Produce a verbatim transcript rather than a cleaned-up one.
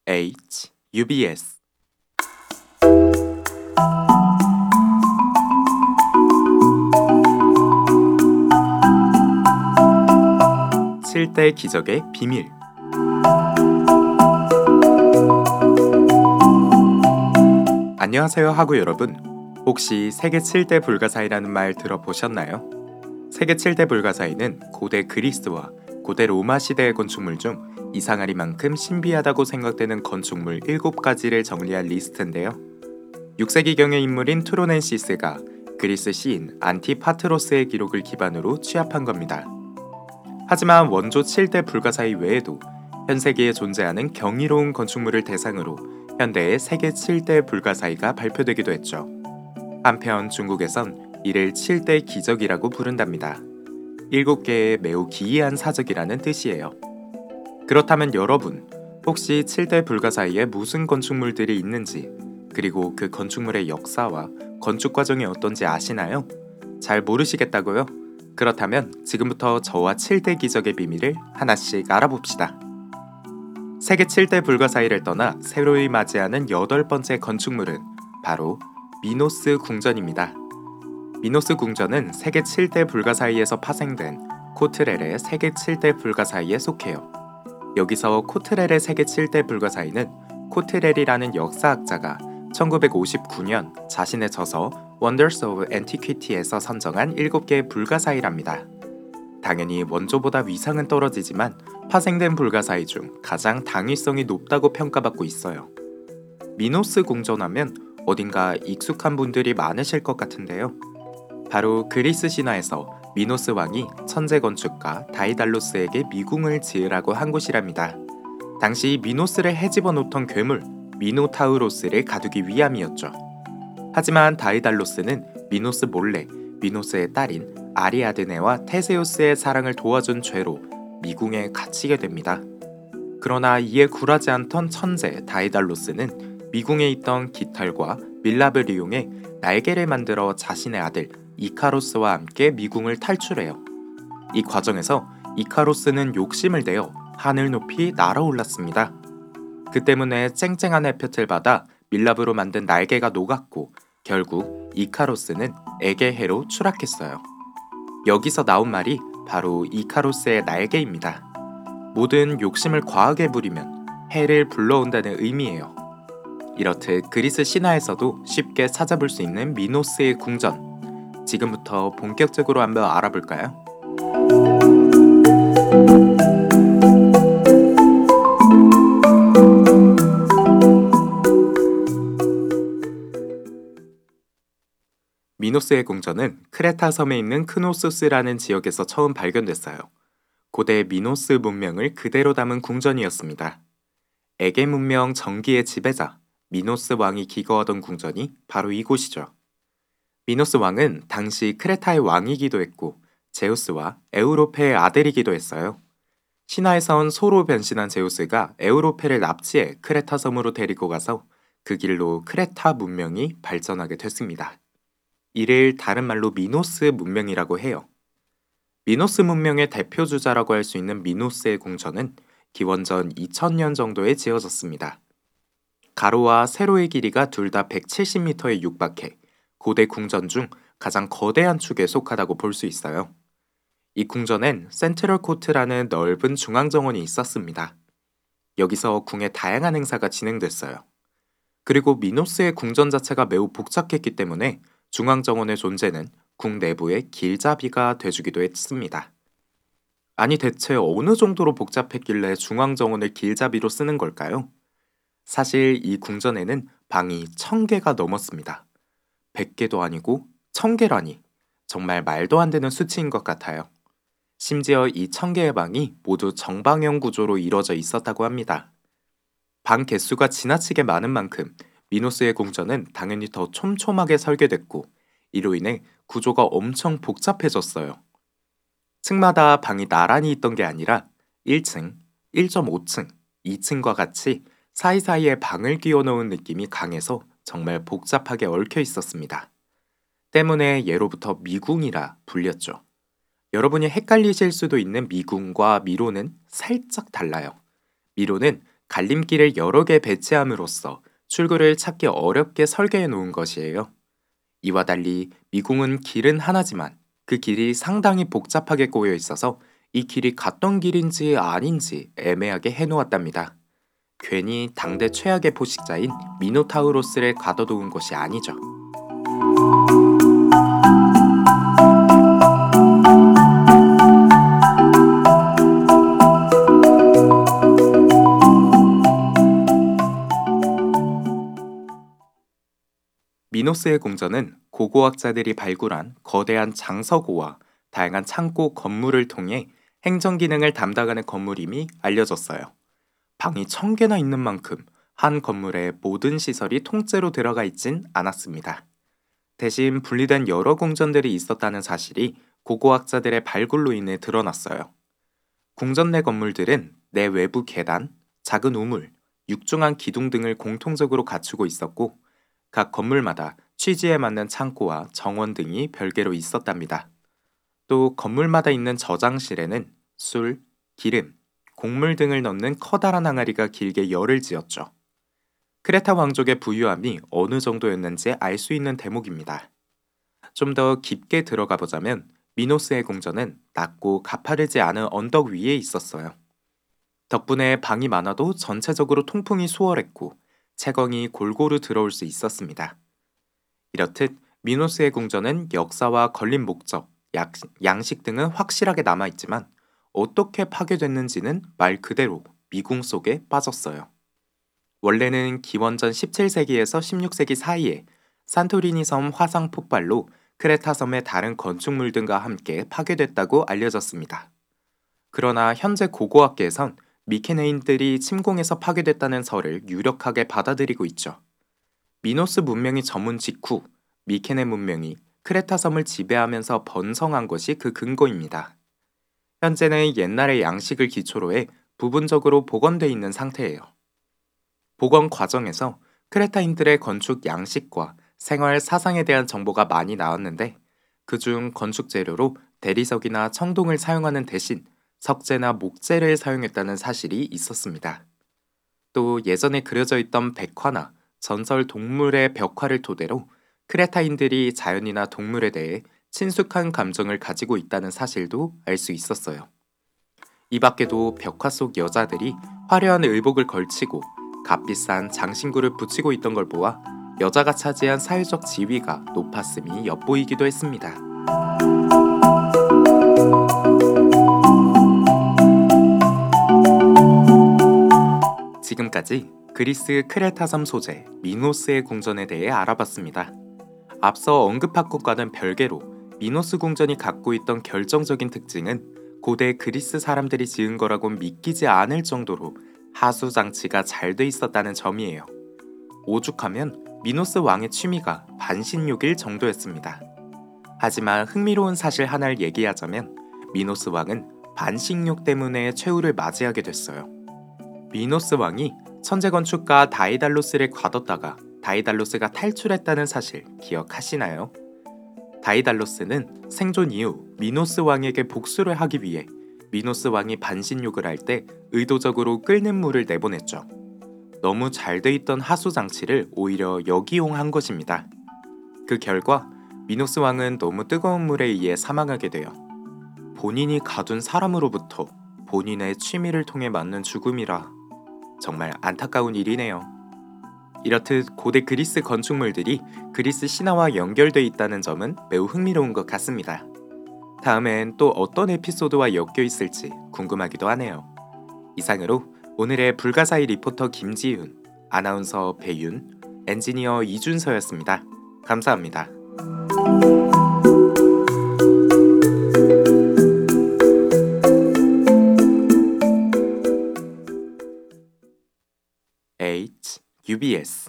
H, 유비에스. 칠 대 기적의 비밀. 안녕하세요 하구 여러분. 혹시 세계 칠 대 불가사의라는 말 들어보셨나요? 세계 칠 대 불가사의는 고대 그리스와 고대 로마 시대의 건축물 중 이상하리만큼 신비하다고 생각되는 건축물 일곱 가지를 정리한 리스트인데요. 육 세기경의 인물인 투로넨시스가 그리스 시인 안티파트로스의 기록을 기반으로 취합한 겁니다. 하지만 원조 칠 대 불가사의 외에도 현세기에 존재하는 경이로운 건축물을 대상으로 현대의 세계 칠 대 불가사의가 발표되기도 했죠. 한편 중국에선 이를 칠 대 기적이라고 부른답니다. 일곱 개의 매우 기이한 사적이라는 뜻이에요. 그렇다면 여러분, 혹시 칠 대 불가사의에 무슨 건축물들이 있는지, 그리고 그 건축물의 역사와 건축 과정이 어떤지 아시나요? 잘 모르시겠다고요? 그렇다면 지금부터 저와 칠 대 기적의 비밀을 하나씩 알아봅시다. 세계 칠 대 불가사의를 떠나 새로이 맞이하는 여덟 번째 건축물은 바로 미노스 궁전입니다. 미노스 궁전은 세계 칠 대 불가사의에서 파생된 코트렐의 세계 칠 대 불가사의에 속해요. 여기서 코트렐의 세계 칠 대 불가사의는 코트렐이라는 역사학자가 천구백오십구 년 자신의 저서 Wonders of Antiquity에서 선정한 일곱 개의 불가사의랍니다. 당연히 원조보다 위상은 떨어지지만 파생된 불가사의 중 가장 당위성이 높다고 평가받고 있어요. 미노스 궁전하면 어딘가 익숙한 분들이 많으실 것 같은데요. 바로 그리스 신화에서 미노스 왕이 천재 건축가 다이달로스에게 미궁을 지으라고 한 곳이랍니다. 당시 미노스를 헤집어 놓던 괴물 미노타우로스를 가두기 위함이었죠. 하지만 다이달로스는 미노스 몰래 미노스의 딸인 아리아드네와 테세우스의 사랑을 도와준 죄로 미궁에 갇히게 됩니다. 그러나 이에 굴하지 않던 천재 다이달로스는 미궁에 있던 깃털과 밀랍을 이용해 날개를 만들어 자신의 아들 이카로스와 함께 미궁을 탈출해요. 이 과정에서 이카로스는 욕심을 내어 하늘 높이 날아올랐습니다. 그 때문에 쨍쨍한 햇볕을 받아 밀랍으로 만든 날개가 녹았고 결국 이카로스는 에게해로 추락했어요. 여기서 나온 말이 바로 이카로스의 날개입니다. 모든 욕심을 과하게 부리면 해를 불러온다는 의미예요. 이렇듯 그리스 신화에서도 쉽게 찾아볼 수 있는 미노스의 궁전. 지금부터 본격적으로 한번 알아볼까요? 미노스의 궁전은 크레타 섬에 있는 크노소스라는 지역에서 처음 발견됐어요. 고대 미노스 문명을 그대로 담은 궁전이었습니다. 에게 문명 전기의 지배자 미노스 왕이 기거하던 궁전이 바로 이곳이죠. 미노스 왕은 당시 크레타의 왕이기도 했고 제우스와 에우로페의 아들이기도 했어요. 신화에선 소로 변신한 제우스가 에우로페를 납치해 크레타 섬으로 데리고 가서 그 길로 크레타 문명이 발전하게 됐습니다. 이를 다른 말로 미노스 문명이라고 해요. 미노스 문명의 대표주자라고 할 수 있는 미노스의 궁전은 기원전 이천 년 정도에 지어졌습니다. 가로와 세로의 길이가 둘 다 백칠십 미터에 육박해 고대 궁전 중 가장 거대한 축에 속하다고 볼 수 있어요. 이 궁전엔 센트럴 코트라는 넓은 중앙정원이 있었습니다. 여기서 궁의 다양한 행사가 진행됐어요. 그리고 미노스의 궁전 자체가 매우 복잡했기 때문에 중앙정원의 존재는 궁 내부의 길잡이가 돼주기도 했습니다. 아니 대체 어느 정도로 복잡했길래 중앙정원을 길잡이로 쓰는 걸까요? 사실 이 궁전에는 방이 천 개가 넘었습니다. 백 개도 아니고 천 개라니 정말 말도 안 되는 수치인 것 같아요. 심지어 이 천 개의 방이 모두 정방형 구조로 이루어져 있었다고 합니다. 방 개수가 지나치게 많은 만큼 미노스의 궁전은 당연히 더 촘촘하게 설계됐고 이로 인해 구조가 엄청 복잡해졌어요. 층마다 방이 나란히 있던 게 아니라 일 층, 일 점 오 층, 이 층과 같이 사이사이에 방을 끼워놓은 느낌이 강해서 정말 복잡하게 얽혀 있었습니다. 때문에 예로부터 미궁이라 불렸죠. 여러분이 헷갈리실 수도 있는 미궁과 미로는 살짝 달라요. 미로는 갈림길을 여러 개 배치함으로써 출구를 찾기 어렵게 설계해 놓은 것이에요. 이와 달리 미궁은 길은 하나지만 그 길이 상당히 복잡하게 꼬여 있어서 이 길이 갔던 길인지 아닌지 애매하게 해놓았답니다. 괜히 당대 최악의 포식자인 미노타우로스를 가둬놓은 것이 아니죠. 미노스의 궁전은 고고학자들이 발굴한 거대한 장서고와 다양한 창고 건물을 통해 행정 기능을 담당하는 건물임이 알려졌어요. 방이 천 개나 있는 만큼 한 건물에 모든 시설이 통째로 들어가 있진 않았습니다. 대신 분리된 여러 궁전들이 있었다는 사실이 고고학자들의 발굴로 인해 드러났어요. 궁전 내 건물들은 내 외부 계단, 작은 우물, 육중한 기둥 등을 공통적으로 갖추고 있었고 각 건물마다 취지에 맞는 창고와 정원 등이 별개로 있었답니다. 또 건물마다 있는 저장실에는 술, 기름, 곡물 등을 넣는 커다란 항아리가 길게 열을 지었죠. 크레타 왕족의 부유함이 어느 정도였는지 알 수 있는 대목입니다. 좀 더 깊게 들어가 보자면 미노스의 궁전은 낮고 가파르지 않은 언덕 위에 있었어요. 덕분에 방이 많아도 전체적으로 통풍이 수월했고 채광이 골고루 들어올 수 있었습니다. 이렇듯 미노스의 궁전은 역사와 걸린 목적, 양식 등은 확실하게 남아있지만 어떻게 파괴됐는지는 말 그대로 미궁 속에 빠졌어요. 원래는 기원전 십칠 세기에서 십육 세기 사이에 산토리니 섬 화상 폭발로 크레타 섬의 다른 건축물 등과 함께 파괴됐다고 알려졌습니다. 그러나 현재 고고학계에선 미케네인들이 침공해서 파괴됐다는 설을 유력하게 받아들이고 있죠. 미노스 문명이 저문 직후 미케네 문명이 크레타 섬을 지배하면서 번성한 것이 그 근거입니다. 현재는 옛날의 양식을 기초로 해 부분적으로 복원되어 있는 상태예요. 복원 과정에서 크레타인들의 건축 양식과 생활 사상에 대한 정보가 많이 나왔는데 그중 건축 재료로 대리석이나 청동을 사용하는 대신 석재나 목재를 사용했다는 사실이 있었습니다. 또 예전에 그려져 있던 백화나 전설 동물의 벽화를 토대로 크레타인들이 자연이나 동물에 대해 친숙한 감정을 가지고 있다는 사실도 알 수 있었어요. 이 밖에도 벽화 속 여자들이 화려한 의복을 걸치고 값비싼 장신구를 붙이고 있던 걸 보아 여자가 차지한 사회적 지위가 높았음이 엿보이기도 했습니다. 지금까지 그리스 크레타 섬 소재 미노스의 궁전에 대해 알아봤습니다. 앞서 언급한 것과는 별개로 미노스 궁전이 갖고 있던 결정적인 특징은 고대 그리스 사람들이 지은 거라고 믿기지 않을 정도로 하수 장치가 잘 돼 있었다는 점이에요. 오죽하면 미노스 왕의 취미가 반신욕일 정도였습니다. 하지만 흥미로운 사실 하나를 얘기하자면 미노스 왕은 반신욕 때문에 최후를 맞이하게 됐어요. 미노스 왕이 천재 건축가 다이달로스를 가뒀다가 다이달로스가 탈출했다는 사실 기억하시나요? 다이달로스는 생존 이후 미노스 왕에게 복수를 하기 위해 미노스 왕이 반신욕을 할 때 의도적으로 끓는 물을 내보냈죠. 너무 잘 돼 있던 하수 장치를 오히려 역이용한 것입니다. 그 결과 미노스 왕은 너무 뜨거운 물에 의해 사망하게 돼요. 본인이 가둔 사람으로부터 본인의 취미를 통해 맞는 죽음이라 정말 안타까운 일이네요. 이렇듯 고대 그리스 건축물들이 그리스 신화와 연결돼 있다는 점은 매우 흥미로운 것 같습니다. 다음엔 또 어떤 에피소드와 엮여 있을지 궁금하기도 하네요. 이상으로 오늘의 불가사의 리포터 김지윤, 아나운서 배윤, 엔지니어 이준서였습니다. 감사합니다. H, 유비에스